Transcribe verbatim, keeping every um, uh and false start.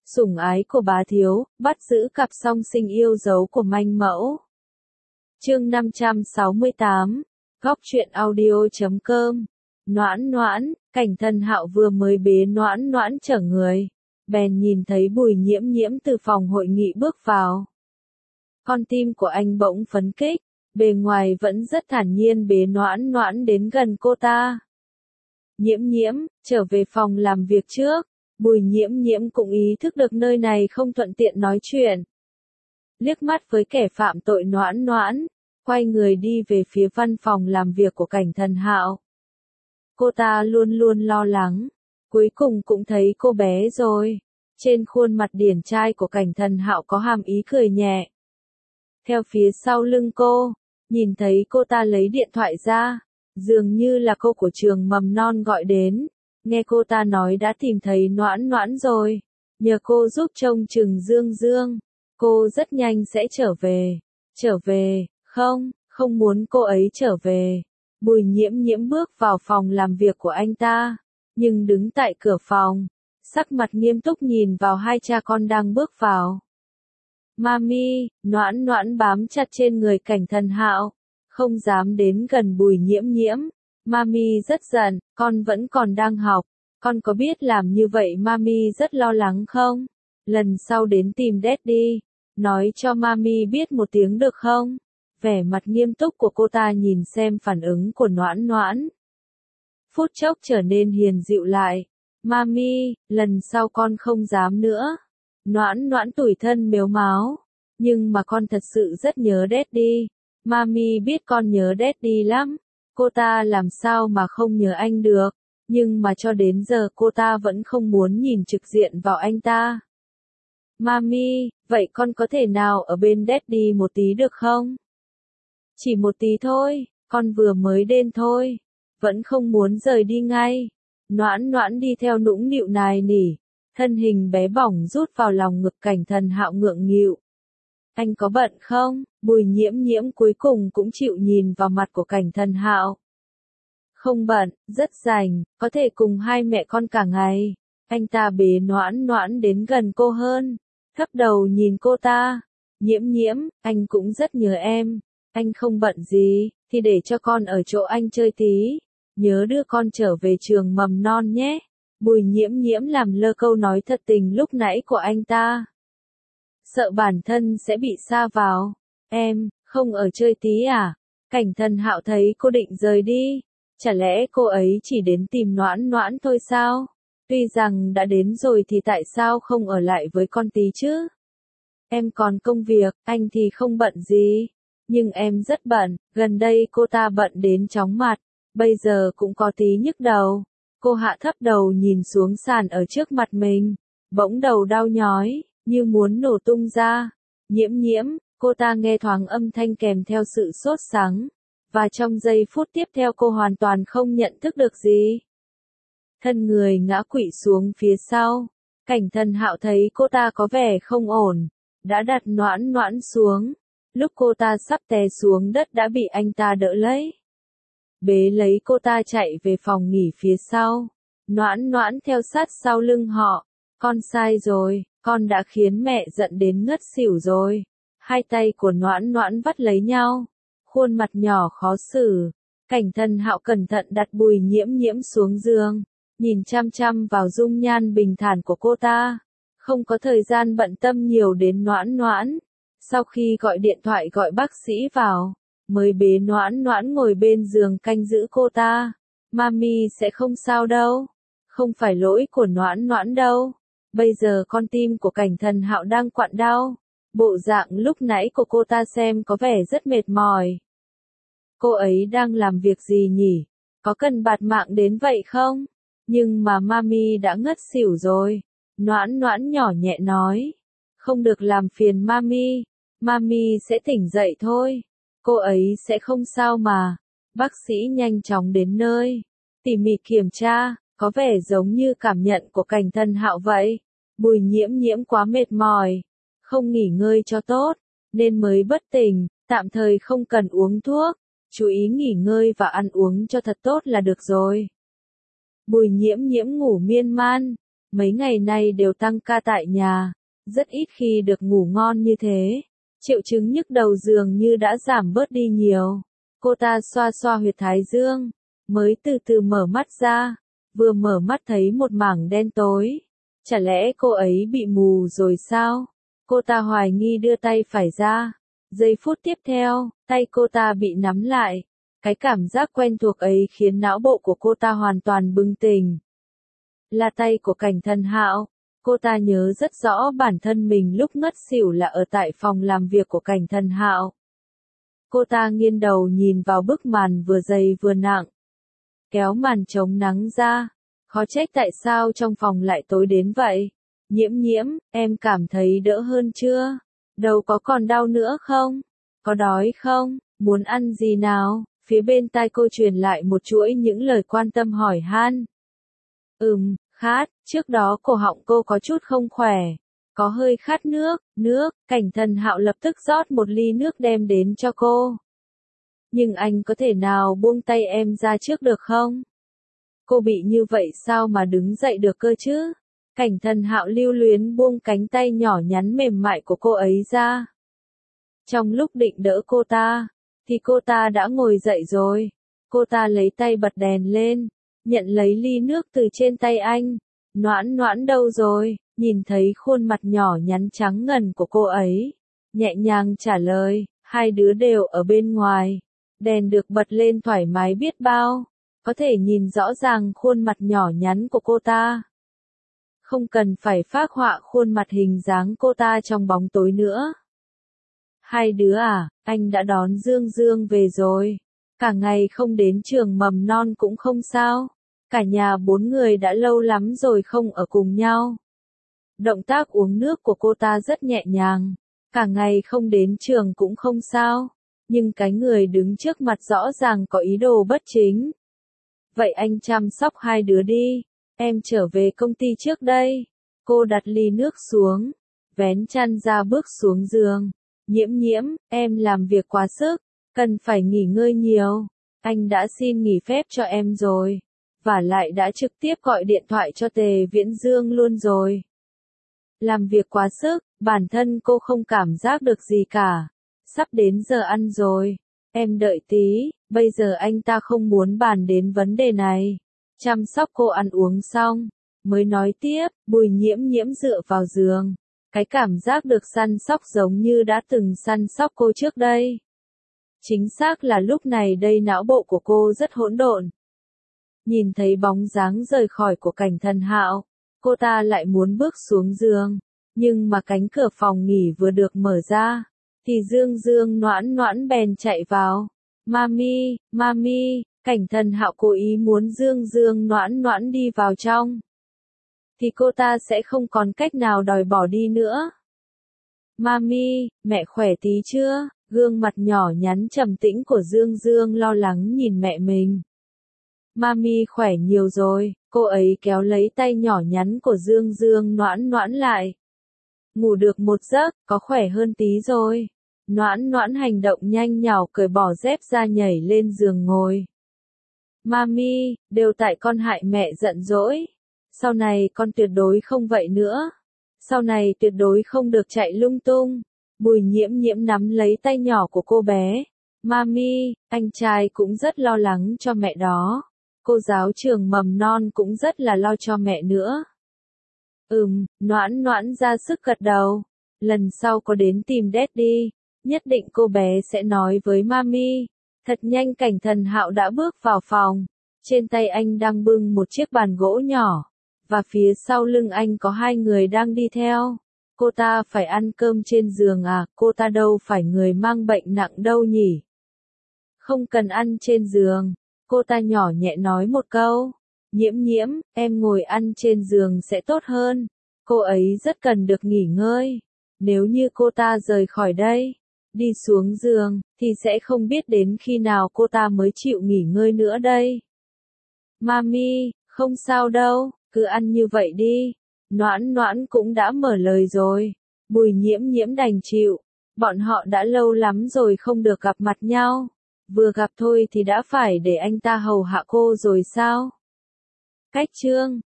Sủng ái của bá thiếu, bắt giữ cặp song sinh yêu dấu của manh mẫu. Chương năm trăm sáu mươi tám, Góc truyện audio chấm com. Noãn noãn, Cảnh Thần Hạo vừa mới bế noãn noãn chở người, bèn nhìn thấy Bùi Nhiễm Nhiễm từ phòng hội nghị bước vào. Con tim của anh bỗng phấn khích, bề ngoài vẫn rất thản nhiên bế noãn noãn đến gần cô ta. Nhiễm Nhiễm, trở về phòng làm việc trước. Bùi Nhiễm Nhiễm cũng ý thức được nơi này không thuận tiện nói chuyện. Liếc mắt với kẻ phạm tội noãn noãn, quay người đi về phía văn phòng làm việc của Cảnh Thần Hạo. Cô ta luôn luôn lo lắng, cuối cùng cũng thấy cô bé rồi. Trên khuôn mặt điển trai của Cảnh Thần Hạo có hàm ý cười nhẹ. Theo phía sau lưng cô, nhìn thấy cô ta lấy điện thoại ra, dường như là cô của trường mầm non gọi đến. Nghe cô ta nói đã tìm thấy noãn noãn rồi, nhờ cô giúp trông chừng Dương Dương, cô rất nhanh sẽ trở về. Trở về, không, không muốn cô ấy trở về. Bùi Nhiễm Nhiễm bước vào phòng làm việc của anh ta, nhưng đứng tại cửa phòng, sắc mặt nghiêm túc nhìn vào hai cha con đang bước vào. Mami, noãn noãn bám chặt trên người Cảnh Thần Hạo, không dám đến gần Bùi Nhiễm Nhiễm. Mami rất giận, con vẫn còn đang học, con có biết làm như vậy Mami rất lo lắng không? Lần sau đến tìm Daddy, nói cho Mami biết một tiếng được không? Vẻ mặt nghiêm túc của cô ta nhìn xem phản ứng của noãn noãn. Phút chốc trở nên hiền dịu lại. Mami, lần sau con không dám nữa. Noãn noãn tủi thân mếu máo. Nhưng mà con thật sự rất nhớ Daddy. Mami biết con nhớ Daddy lắm. Cô ta làm sao mà không nhớ anh được, nhưng mà cho đến giờ cô ta vẫn không muốn nhìn trực diện vào anh ta. Mami, vậy con có thể nào ở bên Daddy một tí được không? Chỉ một tí thôi, con vừa mới đến thôi, vẫn không muốn rời đi ngay. Noãn noãn đi theo nũng nịu nài nỉ, thân hình bé bỏng rút vào lòng ngực Cảnh Thần Hạo ngượng nghịu. Anh có bận không? Bùi Nhiễm Nhiễm cuối cùng cũng chịu nhìn vào mặt của Cảnh Thần Hạo. Không bận, rất rảnh, có thể cùng hai mẹ con cả ngày. Anh ta bế noãn noãn đến gần cô hơn, thấp đầu nhìn cô ta. Nhiễm Nhiễm, anh cũng rất nhớ em. Anh không bận gì, thì để cho con ở chỗ anh chơi tí. Nhớ đưa con trở về trường mầm non nhé. Bùi Nhiễm Nhiễm làm lơ câu nói thật tình lúc nãy của anh ta. Sợ bản thân sẽ bị sa vào. Em, không ở chơi tí à? Cảnh Thần Hạo thấy cô định rời đi. Chả lẽ cô ấy chỉ đến tìm noãn noãn thôi sao? Tuy rằng đã đến rồi thì tại sao không ở lại với con tí chứ? Em còn công việc, anh thì không bận gì. Nhưng em rất bận, gần đây cô ta bận đến chóng mặt. Bây giờ cũng có tí nhức đầu. Cô hạ thấp đầu nhìn xuống sàn ở trước mặt mình. Bỗng đầu đau nhói, như muốn nổ tung ra. Nhiễm Nhiễm, cô ta nghe thoáng âm thanh kèm theo sự sốt sắng. Và trong giây phút tiếp theo cô hoàn toàn không nhận thức được gì. Thân người ngã quỵ xuống phía sau. Cảnh Thần Hạo thấy cô ta có vẻ không ổn, đã đặt noãn noãn xuống. Lúc cô ta sắp té xuống đất đã bị anh ta đỡ lấy. Bế lấy cô ta chạy về phòng nghỉ phía sau. Noãn noãn theo sát sau lưng họ. Con sai rồi, con đã khiến mẹ giận đến ngất xỉu rồi. Hai tay của noãn noãn vắt lấy nhau. Khuôn mặt nhỏ khó xử. Cảnh Thần Hạo cẩn thận đặt Bùi Nhiễm Nhiễm xuống giường. Nhìn chăm chăm vào dung nhan bình thản của cô ta. Không có thời gian bận tâm nhiều đến noãn noãn. Sau khi gọi điện thoại gọi bác sĩ vào, mới bế noãn noãn ngồi bên giường canh giữ cô ta. Mami sẽ không sao đâu. Không phải lỗi của noãn noãn đâu. Bây giờ con tim của Cảnh Thần Hạo đang quặn đau. Bộ dạng lúc nãy của cô ta xem có vẻ rất mệt mỏi. Cô ấy đang làm việc gì nhỉ? Có cần bạt mạng đến vậy không? Nhưng mà Mami đã ngất xỉu rồi. Noãn noãn nhỏ nhẹ nói. Không được làm phiền Mami. Mami sẽ tỉnh dậy thôi. Cô ấy sẽ không sao mà. Bác sĩ nhanh chóng đến nơi. Tỉ mỉ kiểm tra, có vẻ giống như cảm nhận của Cảnh Thần Hạo vậy. Bùi Nhiễm Nhiễm quá mệt mỏi. Không nghỉ ngơi cho tốt, nên mới bất tỉnh, tạm thời không cần uống thuốc. Chú ý nghỉ ngơi và ăn uống cho thật tốt là được rồi. Bùi Nhiễm Nhiễm ngủ miên man. mấy ngày nay đều tăng ca tại nhà, rất ít khi được ngủ ngon như thế. Triệu chứng nhức đầu dường như đã giảm bớt đi nhiều. Cô ta xoa xoa huyệt thái dương, mới từ từ mở mắt ra, vừa mở mắt thấy một mảng đen tối. Chả lẽ cô ấy bị mù rồi sao? Cô ta hoài nghi đưa tay phải ra. Giây phút tiếp theo, tay cô ta bị nắm lại. Cái cảm giác quen thuộc ấy khiến não bộ của cô ta hoàn toàn bừng tỉnh. Là tay của Cảnh Thần Hạo. Cô ta nhớ rất rõ bản thân mình lúc ngất xỉu là ở tại phòng làm việc của Cảnh Thần Hạo. Cô ta nghiêng đầu nhìn vào bức màn vừa dày vừa nặng. Kéo màn chống nắng ra. Khó trách tại sao trong phòng lại tối đến vậy. Nhiễm nhiễm, em cảm thấy đỡ hơn chưa? Đầu có còn đau nữa không? Có đói không? Muốn ăn gì nào? Phía bên tai cô truyền lại một chuỗi những lời quan tâm hỏi han. Ừm, khát, trước đó cổ họng cô có chút không khỏe. Có hơi khát nước, nước, Cảnh Thần Hạo lập tức rót một ly nước đem đến cho cô. Nhưng anh có thể nào buông tay em ra trước được không? Cô bị như vậy sao mà đứng dậy được cơ chứ? Cảnh Thần Hạo lưu luyến buông cánh tay nhỏ nhắn mềm mại của cô ấy ra. Trong lúc định đỡ cô ta, thì cô ta đã ngồi dậy rồi. Cô ta lấy tay bật đèn lên, nhận lấy ly nước từ trên tay anh. Noãn Noãn đâu rồi? Nhìn thấy khuôn mặt nhỏ nhắn trắng ngần của cô ấy, nhẹ nhàng trả lời, hai đứa đều ở bên ngoài. Đèn được bật lên thoải mái biết bao, có thể nhìn rõ ràng khuôn mặt nhỏ nhắn của cô ta. Không cần phải phác họa khuôn mặt hình dáng cô ta trong bóng tối nữa. Hai đứa à, anh đã đón Dương Dương về rồi. Cả ngày không đến trường mầm non cũng không sao. Cả nhà bốn người đã lâu lắm rồi không ở cùng nhau. Động tác uống nước của cô ta rất nhẹ nhàng. Cả ngày không đến trường cũng không sao. Nhưng cái người đứng trước mặt rõ ràng có ý đồ bất chính. Vậy anh chăm sóc hai đứa đi. Em trở về công ty trước đây. Cô đặt ly nước xuống. Vén chăn ra bước xuống giường. Nhiễm nhiễm, em làm việc quá sức. Cần phải nghỉ ngơi nhiều. Anh đã xin nghỉ phép cho em rồi. Và lại đã trực tiếp gọi điện thoại cho Tề Viễn Dương luôn rồi. Làm việc quá sức, bản thân cô không cảm giác được gì cả. Sắp đến giờ ăn rồi. Em đợi tí, bây giờ anh ta không muốn bàn đến vấn đề này. Chăm sóc cô ăn uống xong, mới nói tiếp. Bùi Nhiễm Nhiễm dựa vào giường. Cái cảm giác được săn sóc giống như đã từng săn sóc cô trước đây. Chính xác là lúc này đây não bộ của cô rất hỗn độn. Nhìn thấy bóng dáng rời khỏi của Cảnh Thần Hạo, cô ta lại muốn bước xuống giường. Nhưng mà cánh cửa phòng nghỉ vừa được mở ra, thì Dương Dương Noãn Noãn bèn chạy vào. Mami, mami, Cảnh Thần Hạo cố ý muốn Dương Dương Noãn Noãn đi vào trong. Thì cô ta sẽ không còn cách nào đòi bỏ đi nữa. Mami, mẹ khỏe tí chưa? Gương mặt nhỏ nhắn trầm tĩnh của Dương Dương lo lắng nhìn mẹ mình. Mami khỏe nhiều rồi, cô ấy kéo lấy tay nhỏ nhắn của Dương Dương Noãn Noãn lại. Ngủ được một giấc, có khỏe hơn tí rồi. Noãn Noãn hành động nhanh nhảu cởi bỏ dép ra nhảy lên giường ngồi. Mami, đều tại con hại mẹ giận dỗi. Sau này con tuyệt đối không vậy nữa. Sau này tuyệt đối không được chạy lung tung. Bùi Nhiễm Nhiễm nắm lấy tay nhỏ của cô bé. Mami, anh trai cũng rất lo lắng cho mẹ đó. Cô giáo trường mầm non cũng rất là lo cho mẹ nữa. Ừm, Noãn Noãn ra sức gật đầu. Lần sau có đến tìm Daddy, nhất định cô bé sẽ nói với Mami. Thật nhanh Cảnh Thần Hạo đã bước vào phòng. Trên tay anh đang bưng một chiếc bàn gỗ nhỏ. Và phía sau lưng anh có hai người đang đi theo. Cô ta phải ăn cơm trên giường à, cô ta đâu phải người mang bệnh nặng đâu nhỉ. Không cần ăn trên giường. Cô ta nhỏ nhẹ nói một câu. Nhiễm Nhiễm, em ngồi ăn trên giường sẽ tốt hơn. Cô ấy rất cần được nghỉ ngơi. Nếu như cô ta rời khỏi đây, đi xuống giường, thì sẽ không biết đến khi nào cô ta mới chịu nghỉ ngơi nữa đây. Mami, không sao đâu, cứ ăn như vậy đi. Noãn Noãn cũng đã mở lời rồi. Bùi Nhiễm Nhiễm đành chịu. Bọn họ đã lâu lắm rồi không được gặp mặt nhau. Vừa gặp thôi thì đã phải để anh ta hầu hạ cô rồi sao? Cách chương